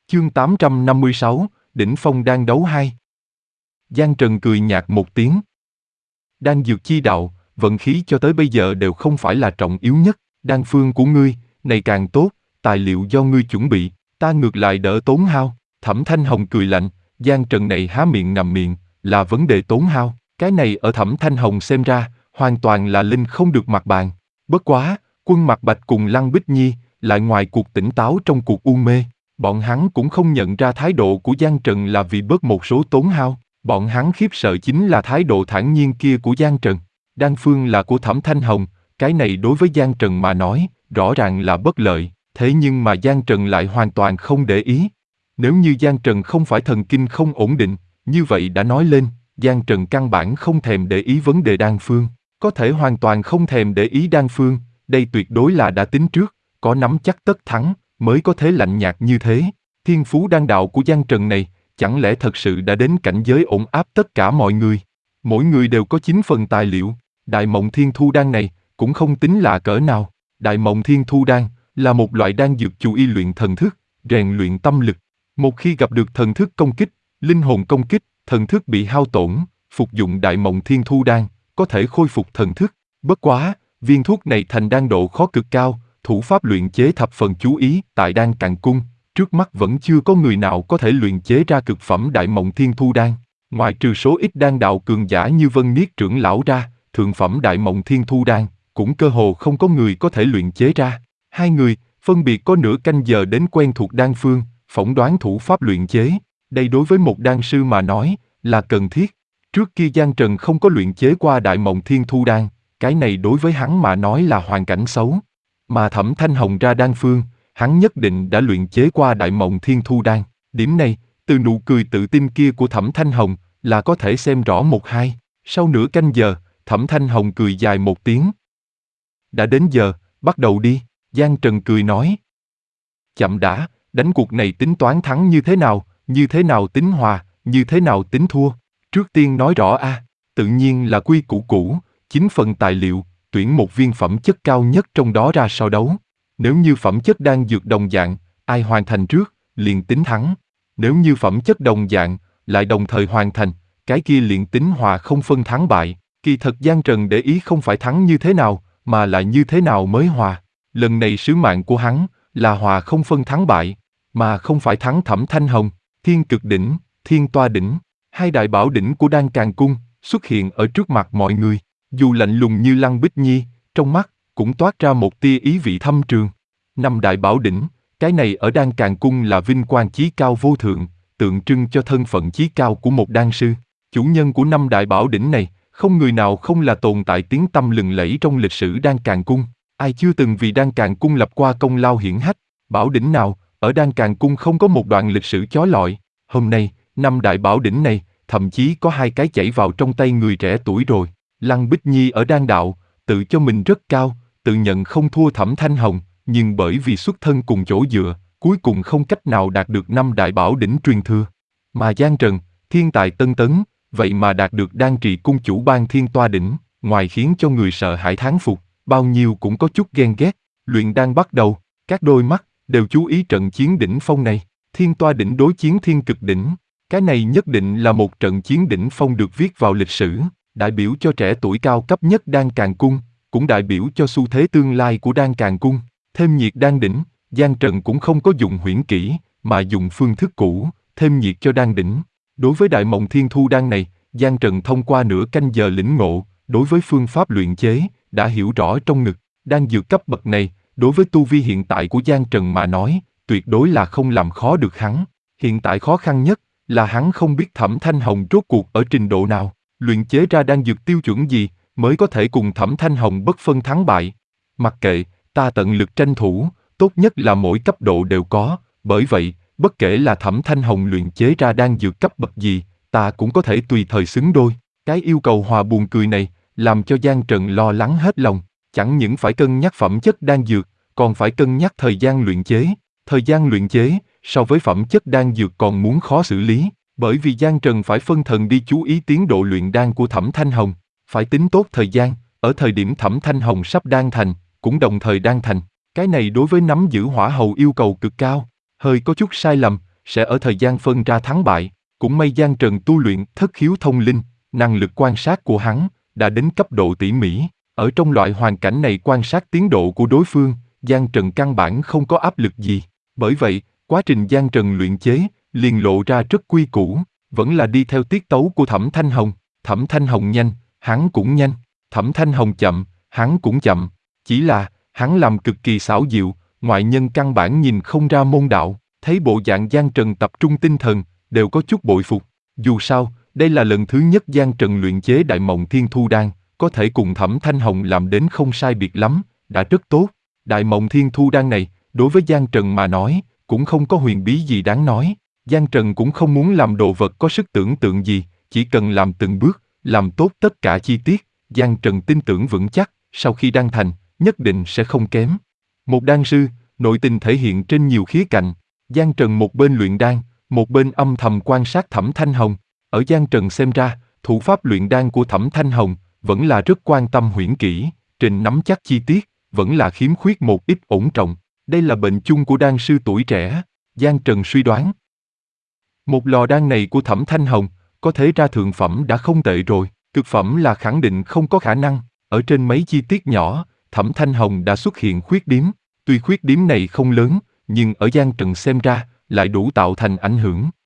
Chương 856, Đỉnh Phong Đan Đấu 2. Giang Trần cười nhạt một tiếng. Đan dược chi đạo, vận khí cho tới bây giờ đều không phải là trọng yếu nhất. Đan phương của ngươi, này càng tốt, tài liệu do ngươi chuẩn bị, ta ngược lại đỡ tốn hao. Thẩm Thanh Hồng cười lạnh, Giang Trần này há miệng ngậm miệng, là vấn đề tốn hao. Cái này ở Thẩm Thanh Hồng xem ra, hoàn toàn là linh không được mặt bàn. Bất quá, Quân Mặc Bạch cùng Lăng Bích Nhi, lại ngoài cuộc tỉnh táo trong cuộc u mê. Bọn hắn cũng không nhận ra thái độ của Giang Trần là vì bớt một số tốn hao. Bọn hắn khiếp sợ chính là thái độ thản nhiên kia của Giang Trần. Đan phương là của Thẩm Thanh Hồng, cái này đối với Giang Trần mà nói, rõ ràng là bất lợi. Thế nhưng mà Giang Trần lại hoàn toàn không để ý. Nếu như Giang Trần không phải thần kinh không ổn định, như vậy đã nói lên, Giang Trần căn bản không thèm để ý vấn đề đan phương. Có thể hoàn toàn không thèm để ý đan phương, đây tuyệt đối là đã tính trước, có nắm chắc tất thắng, mới có thế lạnh nhạt như thế. Thiên phú đan đạo của Giang Trần này, chẳng lẽ thật sự đã đến cảnh giới ổn áp tất cả mọi người? Mỗi người đều có 9 phần tài liệu, Đại Mộng Thiên Thu Đan này cũng không tính là cỡ nào. Đại Mộng Thiên Thu Đan là một loại đan dược chủ y luyện thần thức, rèn luyện tâm lực. Một khi gặp được thần thức công kích, linh hồn công kích, thần thức bị hao tổn, phục dụng Đại Mộng Thiên Thu Đan, có thể khôi phục thần thức. Bất quá, viên thuốc này thành đan độ khó cực cao, thủ pháp luyện chế thập phần chú ý. Tại Đan Càn Cung, trước mắt vẫn chưa có người nào có thể luyện chế ra cực phẩm Đại Mộng Thiên Thu Đan. Ngoại trừ số ít đan đạo cường giả như Vân Niết trưởng lão ra, thượng phẩm Đại Mộng Thiên Thu Đan, cũng cơ hồ không có người có thể luyện chế ra. Hai người, phân biệt có nửa canh giờ đến quen thuộc đan phương, phỏng đoán thủ pháp luyện chế. Đây đối với một đan sư mà nói, là cần thiết. Trước kia Giang Trần không có luyện chế qua Đại Mộng Thiên Thu Đan, cái này đối với hắn mà nói là hoàn cảnh xấu. Mà Thẩm Thanh Hồng ra đan phương, hắn nhất định đã luyện chế qua Đại Mộng Thiên Thu Đan. Điểm này, từ nụ cười tự tin kia của Thẩm Thanh Hồng, là có thể xem rõ một hai. Sau nửa canh giờ, Thẩm Thanh Hồng cười dài một tiếng. Đã đến giờ, bắt đầu đi, Giang Trần cười nói. Chậm đã, đánh cuộc này tính toán thắng như thế nào tính hòa, như thế nào tính thua. Trước tiên nói rõ a, tự nhiên là quy củ cũ, 9 phần tài liệu, tuyển một viên phẩm chất cao nhất trong đó ra so đấu. Nếu như phẩm chất đan dược đồng dạng, ai hoàn thành trước, liền tính thắng. Nếu như phẩm chất đồng dạng, lại đồng thời hoàn thành, cái kia liền tính hòa không phân thắng bại. Kỳ thật Giang Trần để ý không phải thắng như thế nào, mà là như thế nào mới hòa. Lần này sứ mạng của hắn, là hòa không phân thắng bại, mà không phải thắng Thẩm Thanh Hồng. Thiên Cực Đỉnh, Thiên Toa Đỉnh, hai đại bảo đỉnh của Đan Càn Cung, xuất hiện ở trước mặt mọi người. Dù lạnh lùng như Lăng Bích Nhi, trong mắt cũng toát ra một tia ý vị thâm trường. 5 đại bảo đỉnh, cái này ở Đan Càn Cung là vinh quang chí cao vô thượng, tượng trưng cho thân phận chí cao của một đan sư. Chủ nhân của 5 đại bảo đỉnh này, không người nào không là tồn tại tiếng tăm lừng lẫy trong lịch sử Đan Càn Cung. Ai chưa từng vì Đan Càn Cung lập qua công lao hiển hách? Bảo đỉnh nào ở Đan Càn Cung không có một đoạn lịch sử chói lọi? Hôm nay, 5 đại bảo đỉnh này, thậm chí có 2 cái chảy vào trong tay người trẻ tuổi rồi. Lăng Bích Nhi ở đan đạo, tự cho mình rất cao, tự nhận không thua Thẩm Thanh Hồng, nhưng bởi vì xuất thân cùng chỗ dựa, cuối cùng không cách nào đạt được 5 đại bảo đỉnh truyền thừa. Mà Giang Trần, thiên tài tân tấn, vậy mà đạt được đan trì cung chủ ban Thiên Toa đỉnh, ngoài khiến cho người sợ hãi thán phục, bao nhiêu cũng có chút ghen ghét. Luyện đan bắt đầu, các đôi mắt đều chú ý trận chiến đỉnh phong này. Thiên Toa đỉnh đối chiến Thiên Cực đỉnh, cái này nhất định là một trận chiến đỉnh phong được viết vào lịch sử, đại biểu cho trẻ tuổi cao cấp nhất Đan Càn Cung, cũng đại biểu cho xu thế tương lai của Đan Càn Cung. Thêm nhiệt đan đỉnh, Giang Trần cũng không có dùng huyễn kỹ, mà dùng phương thức cũ, thêm nhiệt cho đan đỉnh. Đối với Đại Mộng Thiên Thu Đan này, Giang Trần thông qua nửa canh giờ lĩnh ngộ, đối với phương pháp luyện chế, đã hiểu rõ trong ngực. Đan dược cấp bậc này, đối với tu vi hiện tại của Giang Trần mà nói, tuyệt đối là không làm khó được hắn. Hiện tại khó khăn nhất, là hắn không biết Thẩm Thanh Hồng rốt cuộc ở trình độ nào, luyện chế ra đan dược tiêu chuẩn gì, mới có thể cùng Thẩm Thanh Hồng bất phân thắng bại. Mặc kệ, ta tận lực tranh thủ, tốt nhất là mỗi cấp độ đều có, bởi vậy, bất kể là Thẩm Thanh Hồng luyện chế ra đan dược cấp bậc gì, ta cũng có thể tùy thời xứng đôi. Cái yêu cầu hòa buồn cười này, làm cho Giang Trần lo lắng hết lòng, chẳng những phải cân nhắc phẩm chất đan dược, còn phải cân nhắc thời gian luyện chế. Thời gian luyện chế, so với phẩm chất đan dược còn muốn khó xử lý, bởi vì Giang Trần phải phân thần đi chú ý tiến độ luyện đan của Thẩm Thanh Hồng, phải tính tốt thời gian, ở thời điểm Thẩm Thanh Hồng sắp đan thành, cũng đồng thời đan thành. Cái này đối với nắm giữ hỏa hầu yêu cầu cực cao, hơi có chút sai lầm, sẽ ở thời gian phân ra thắng bại. Cũng may Giang Trần tu luyện thất khiếu thông linh, năng lực quan sát của hắn đã đến cấp độ tỉ mỉ. Ở trong loại hoàn cảnh này quan sát tiến độ của đối phương, Giang Trần căn bản không có áp lực gì. Bởi vậy, quá trình Giang Trần luyện chế liền lộ ra rất quy củ, vẫn là đi theo tiết tấu của Thẩm Thanh Hồng. Thẩm Thanh Hồng nhanh, hắn cũng nhanh. Thẩm Thanh Hồng chậm, hắn cũng chậm. Chỉ là, hắn làm cực kỳ xảo diệu, ngoại nhân căn bản nhìn không ra môn đạo. Thấy bộ dạng Giang Trần tập trung tinh thần, đều có chút bội phục. Dù sao, đây là lần thứ nhất Giang Trần luyện chế Đại Mộng Thiên Thu Đan, có thể cùng Thẩm Thanh Hồng làm đến không sai biệt lắm, đã rất tốt. Đại Mộng Thiên Thu Đan này, đối với Giang Trần mà nói, cũng không có huyền bí gì đáng nói. Giang Trần cũng không muốn làm đồ vật có sức tưởng tượng gì, chỉ cần làm từng bước, làm tốt tất cả chi tiết. Giang Trần tin tưởng vững chắc, sau khi đan thành, nhất định sẽ không kém. Một đan sư, nội tình thể hiện trên nhiều khía cạnh. Giang Trần một bên luyện đan, một bên âm thầm quan sát Thẩm Thanh Hồng. Ở Giang Trần xem ra, thủ pháp luyện đan của Thẩm Thanh Hồng vẫn là rất quan tâm huyễn kỹ, trên nắm chắc chi tiết, vẫn là khiếm khuyết một ít ổn trọng. Đây là bệnh chung của đan sư tuổi trẻ. Giang Trần suy đoán. Một lò đan này của Thẩm Thanh Hồng, có thể ra thượng phẩm đã không tệ rồi, cực phẩm là khẳng định không có khả năng. Ở trên mấy chi tiết nhỏ, Thẩm Thanh Hồng đã xuất hiện khuyết điểm. Tuy khuyết điểm này không lớn, nhưng ở Giang Trần xem ra, lại đủ tạo thành ảnh hưởng.